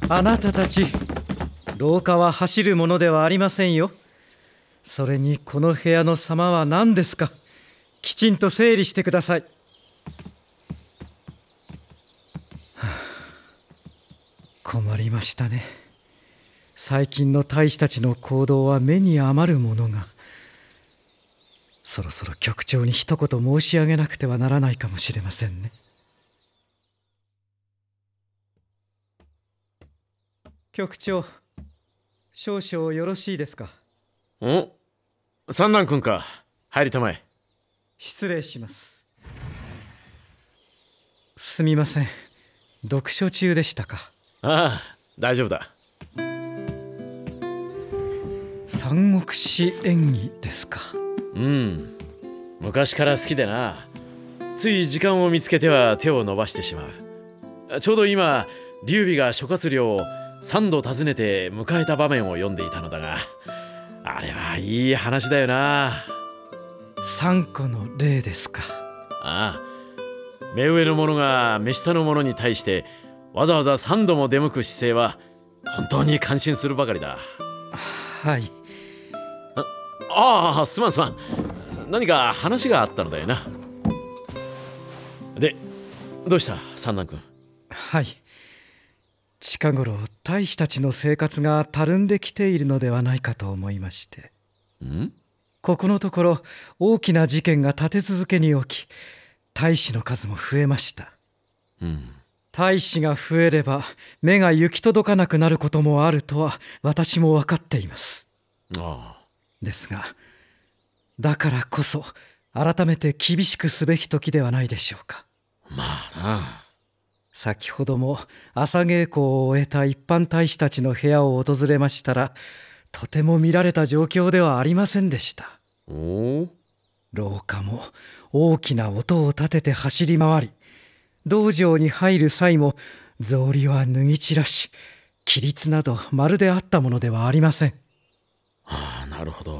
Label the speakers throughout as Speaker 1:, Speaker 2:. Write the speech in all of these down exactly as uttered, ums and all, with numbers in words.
Speaker 1: あなたたち、廊下は走るものではありませんよ。それにこの部屋の様は何ですか。きちんと整理してください。はあ、困りましたね。最近の大使たちの行動は目に余るものが。そろそろ局長に一言申し上げなくてはならないかもしれませんね。局長、少々よろしいですか。
Speaker 2: お、三男君か。入りたまえ。
Speaker 1: 失礼します。すみません、読書中でしたか。
Speaker 2: ああ、大丈夫だ。
Speaker 1: 三国志演義ですか。
Speaker 2: うん、昔から好きでな。つい時間を見つけては手を伸ばしてしまう。ちょうど今劉備が諸葛亮を三度訪ねて迎えた場面を読んでいたのだが、あれはいい話だよな。
Speaker 1: 三個の例ですか。
Speaker 2: ああ、目上の者が目下の者に対してわざわざ三度も出向く姿勢は本当に感心するばかりだ。
Speaker 1: はい。
Speaker 2: ああ、すまんすまん。何か話があったのだよな。で、どうした三男君。
Speaker 1: はい。近頃大使たちの生活がたるんできているのではないかと思いまして。
Speaker 2: ん？
Speaker 1: ここのところ大きな事件が立て続けに起き、大使の数も増えました。
Speaker 2: うん。
Speaker 1: 大使が増えれば目が行き届かなくなることもあるとは私も分かっています。
Speaker 2: ああ。
Speaker 1: ですが、だからこそ改めて厳しくすべき時ではないでしょうか。
Speaker 2: まあな。
Speaker 1: 先ほども朝稽古を終えた一般大使たちの部屋を訪れましたら、とても見られた状況ではありませんでした。
Speaker 2: おお。
Speaker 1: 廊下も大きな音を立てて走り回り、道場に入る際も草履は脱ぎ散らし、規律などまるであったものではありません。
Speaker 2: ああ、なるほど。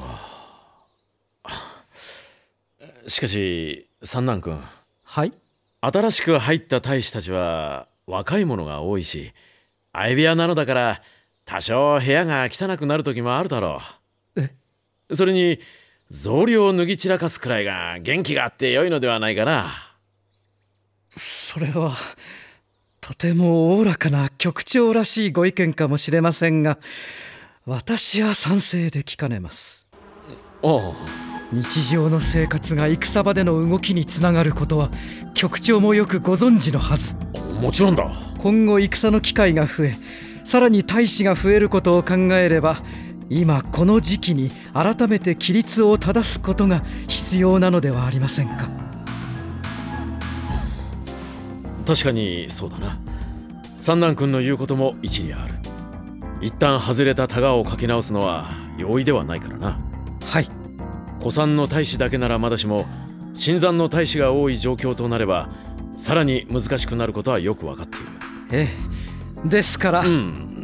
Speaker 2: しかし三男君。
Speaker 1: はい。
Speaker 2: 新しく入った大使たちは若い者が多いし、相部屋なのだから多少部屋が汚くなる時もあるだろう。
Speaker 1: え？
Speaker 2: それに草履を脱ぎ散らかすくらいが元気があって良いのではないかな。
Speaker 1: それはとてもおおらかな局長らしいご意見かもしれませんが、私は賛成できかねます。
Speaker 2: おう。
Speaker 1: 日常の生活が戦場での動きにつながることは局長もよくご存知のはず。
Speaker 2: もちろんだ。
Speaker 1: 今後戦の機会が増え、さらに大使が増えることを考えれば、今この時期に改めて規律を正すことが必要なのではありませんか。
Speaker 2: 確かにそうだな。三男君の言うことも一理ある。一旦外れたタガをかけ直すのは容易ではないからな。
Speaker 1: はい。
Speaker 2: 古参の大使だけならまだしも、新参の大使が多い状況となればさらに難しくなることはよく分かっている。
Speaker 1: ええ、ですから。
Speaker 2: うん、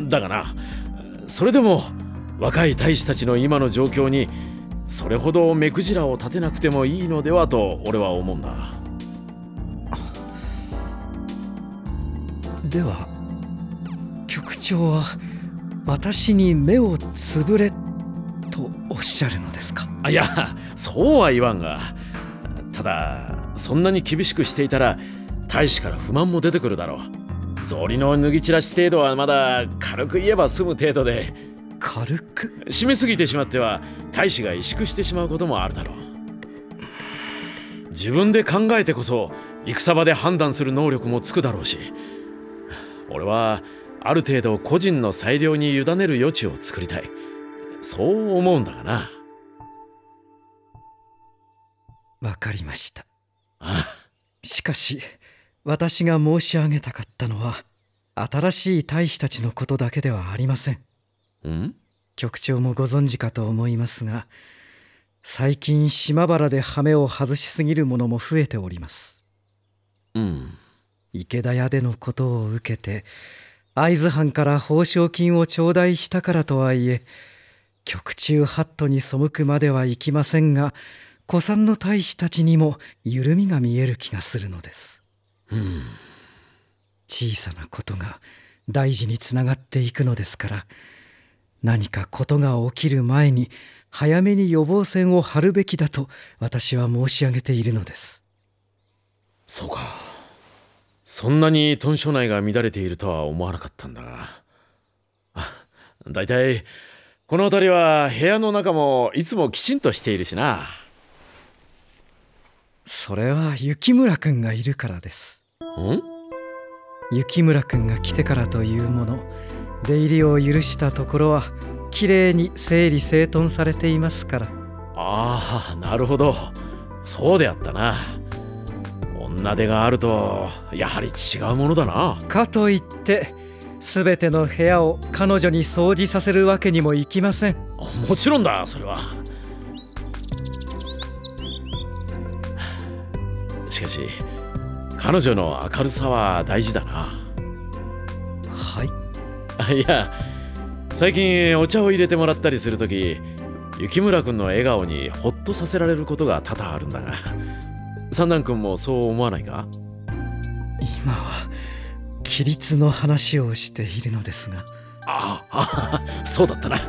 Speaker 2: だがな、それでも若い大使たちの今の状況にそれほど目くじらを立てなくてもいいのではと俺は思うんだ。
Speaker 1: では局長は私に目をつぶれとおっしゃるのですか。
Speaker 2: あ、いや、そうは言わんが、ただそんなに厳しくしていたら大使から不満も出てくるだろう。草履の脱ぎ散らし程度はまだ軽く言えば済む程度で、
Speaker 1: 軽く
Speaker 2: 締めすぎてしまっては大使が萎縮してしまうこともあるだろう。自分で考えてこそ戦場で判断する能力もつくだろうし、俺はある程度個人の裁量に委ねる余地を作りたい、そう思うんだがな。
Speaker 1: わかりました。
Speaker 2: ああ。
Speaker 1: しかし私が申し上げたかったのは新しい大使たちのことだけではありません。
Speaker 2: ん？
Speaker 1: 局長もご存知かと思いますが、最近島原で羽目を外しすぎる者も増えております。
Speaker 2: うん。
Speaker 1: 池田屋でのことを受けて会津藩から報奨金を頂戴したからとはいえ、局中法度に背くまではいきませんが、古参の大使たちにも緩みが見える気がするのです。
Speaker 2: うん。
Speaker 1: 小さなことが大事につながっていくのですから、何かことが起きる前に早めに予防線を張るべきだと私は申し上げているのです。
Speaker 2: そうか。そんなに豚舎内が乱れているとは思わなかったんだが。だいたいこの辺りは部屋の中もいつもきちんとしているしな。
Speaker 1: それは雪村くんがいるからです。
Speaker 2: ん？
Speaker 1: 雪村くんが来てからというもの、出入りを許したところはきれいに整理整頓されていますから。
Speaker 2: ああ、なるほど。そうであったな。女手があるとやはり違うものだな。
Speaker 1: かといって全ての部屋を彼女に掃除させるわけにもいきません。
Speaker 2: もちろんだ、それは。しかし彼女の明るさは大事だな。
Speaker 1: はい。
Speaker 2: いや、最近お茶を入れてもらったりするとき、雪村くんの笑顔にホッとさせられることが多々あるんだが、三男くんもそう思わないか？
Speaker 1: 今は規律の話をしているのですが。
Speaker 2: ああ、そうだったな。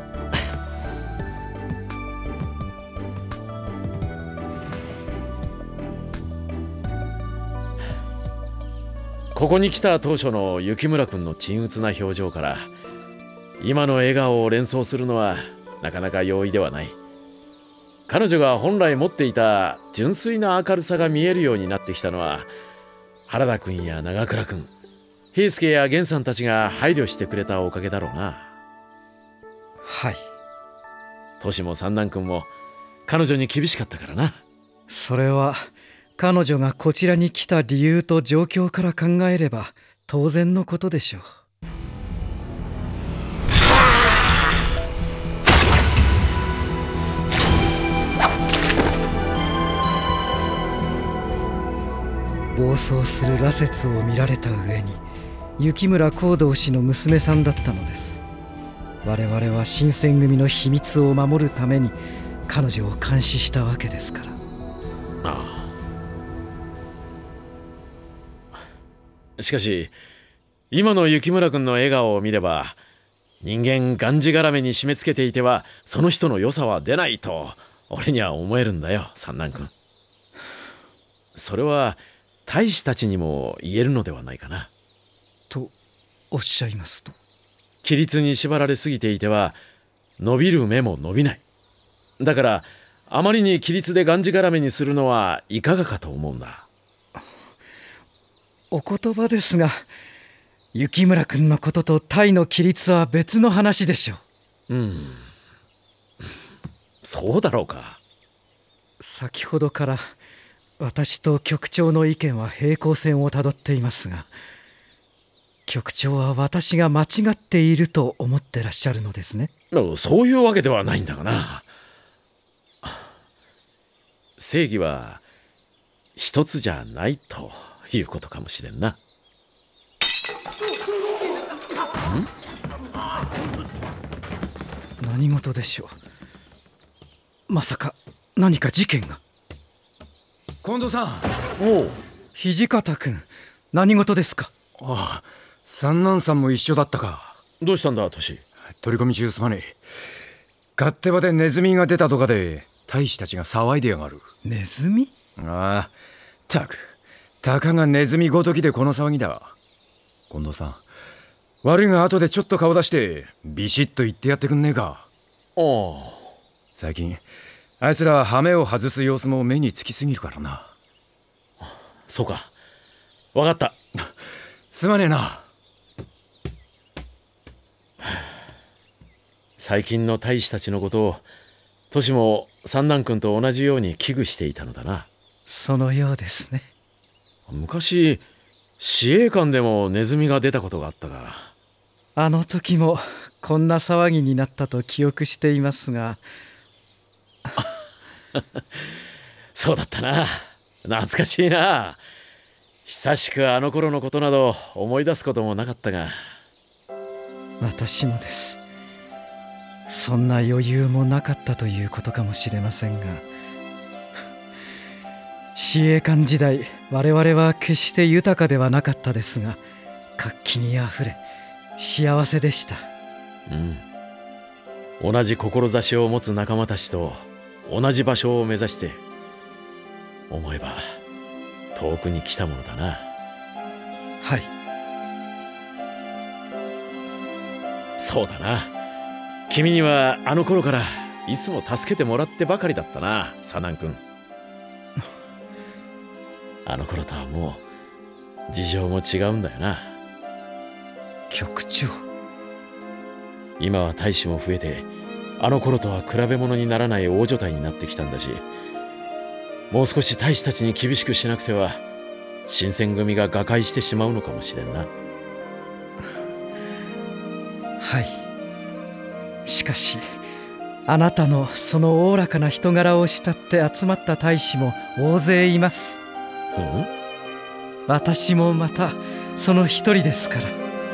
Speaker 2: ここに来た当初の雪村くんの沈鬱な表情から今の笑顔を連想するのはなかなか容易ではない。彼女が本来持っていた純粋な明るさが見えるようになってきたのは、原田くんや長倉くん、平助や源さんたちが配慮してくれたおかげだろうな。
Speaker 1: はい。
Speaker 2: トシも三男くんも彼女に厳しかったからな。
Speaker 1: それは彼女がこちらに来た理由と状況から考えれば当然のことでしょう。暴走する羅刹を見られた上に雪村光道氏の娘さんだったのです。我々は新選組の秘密を守るために彼女を監視したわけですから。
Speaker 2: ああ。しかし今の雪村くんの笑顔を見れば、人間がんじがらめに締め付けていてはその人の良さは出ないと俺には思えるんだよ、三男くん。それは大使たちにも言えるのではないかな。
Speaker 1: とおっしゃいますと？
Speaker 2: 規律に縛られすぎていては伸びる目も伸びない。だからあまりに規律でがんじがらめにするのはいかがかと思うんだ。
Speaker 1: お言葉ですが、雪村くんのこととタイの規律は別の話でしょう。
Speaker 2: うん、そうだろうか。
Speaker 1: 先ほどから私と局長の意見は平行線をたどっていますが、局長は私が間違っていると思ってらっしゃるのですね。
Speaker 2: そういうわけではないんだがな。正義は一つじゃないということかもしれんな。
Speaker 1: 何事でしょう。まさか何か事件が。
Speaker 3: 近藤さん。
Speaker 2: おう、
Speaker 1: 土方君、何事ですか？
Speaker 3: ああ、三男さんも一緒だったか。
Speaker 2: どうしたんだトシ。
Speaker 3: 取り込み中すまねえ。勝手場でネズミが出たとかで大使たちが騒いでやがる。
Speaker 1: ネズミ？
Speaker 3: ああ、たくたかがネズミごときでこの騒ぎだ。近藤さん、悪いが後でちょっと顔出してビシッと言ってやってくんねえか。
Speaker 2: ああ。
Speaker 3: 最近あいつら羽目を外す様子も目につきすぎるからな。
Speaker 2: そうか、わかった。
Speaker 3: すまねえな。
Speaker 2: 最近の大使たちのことをトシも三男君と同じように危惧していたのだな。
Speaker 1: そのようですね。
Speaker 2: 昔司令官でもネズミが出たことがあったが。
Speaker 1: あの時もこんな騒ぎになったと記憶していますが。
Speaker 2: そうだったな。懐かしいな。久しくあの頃のことなど思い出すこともなかったが。
Speaker 1: 私もです。そんな余裕もなかったということかもしれませんが、司令官時代我々は決して豊かではなかったですが、 活気にあふれ幸せでした。
Speaker 2: うん、同じ志を持つ仲間たちと同じ場所を目指して、思えば遠くに来たものだな。
Speaker 1: はい。
Speaker 2: そうだな。君にはあの頃からいつも助けてもらってばかりだったな、サナン君。あの頃とはもう事情も違うんだよな。
Speaker 1: 局長。
Speaker 2: 今は大使も増えて、あの頃とは比べ物にならない大所帯になってきたんだし、もう少し大使たちに厳しくしなくては新選組が瓦解してしまうのかもしれんな。
Speaker 1: はい。しかしあなたのそのおおらかな人柄を慕って集まった大使も大勢います。
Speaker 2: うん？
Speaker 1: 私もまたその一人ですから。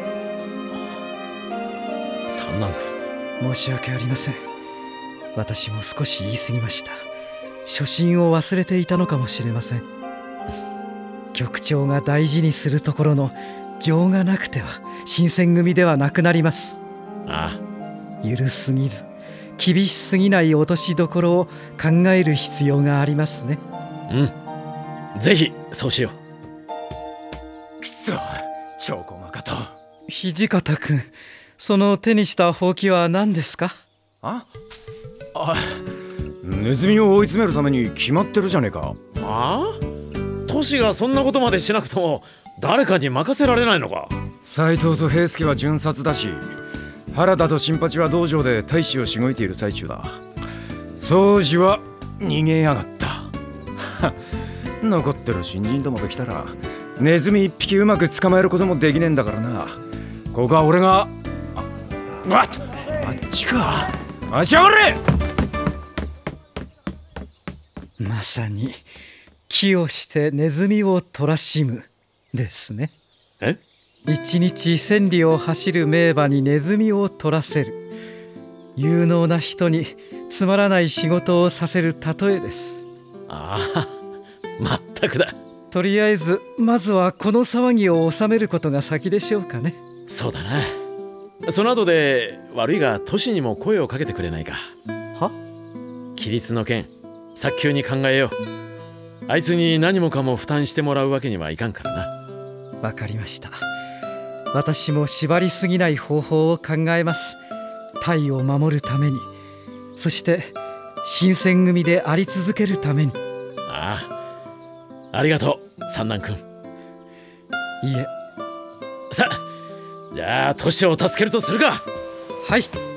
Speaker 2: 三男
Speaker 1: 君、申し訳ありません。私も少し言い過ぎました。初心を忘れていたのかもしれません。局長が大事にするところの情がなくては新選組ではなくなります。
Speaker 2: ああ。
Speaker 1: 緩すぎず厳しすぎない落としどころを考える必要がありますね。
Speaker 2: うん、ぜひそうしよ
Speaker 3: う。くそ、超細かと。
Speaker 1: 土方君、その手にしたほうきは何ですか？
Speaker 3: ああ、ネズミを追い詰めるために決まってるじゃねえか。
Speaker 2: ああ、トシがそんなことまでしなくとも誰かに任せられないのか。
Speaker 3: 斎藤と平助は巡察だし、原田と新八は道場で大使をしごいている最中だ。宗次は逃げやがった。残ってる新人どもと来たらネズミ一匹うまく捕まえることもできねえんだからな。ここは俺が。あっ、あっちか。待ちやがれ。
Speaker 1: まさに木をしてネズミを捕らしむですね。
Speaker 2: え？
Speaker 1: 一日千里を走る名馬にネズミを取らせる、有能な人につまらない仕事をさせる例えです。
Speaker 2: ああ、まったくだ。
Speaker 1: とりあえずまずはこの騒ぎを収めることが先でしょうかね。
Speaker 2: そうだな。その後で悪いがトシにも声をかけてくれないか。
Speaker 1: は？
Speaker 2: 規律の件早急に考えよう。あいつに何もかも負担してもらうわけにはいかんからな。
Speaker 1: わかりました。私も縛りすぎない方法を考えます。隊を守るために、そして新選組であり続けるために。
Speaker 2: ああ、ありがとう三男君。
Speaker 1: いえ。
Speaker 2: さあ、じゃあトシを助けるとするか。
Speaker 1: はい。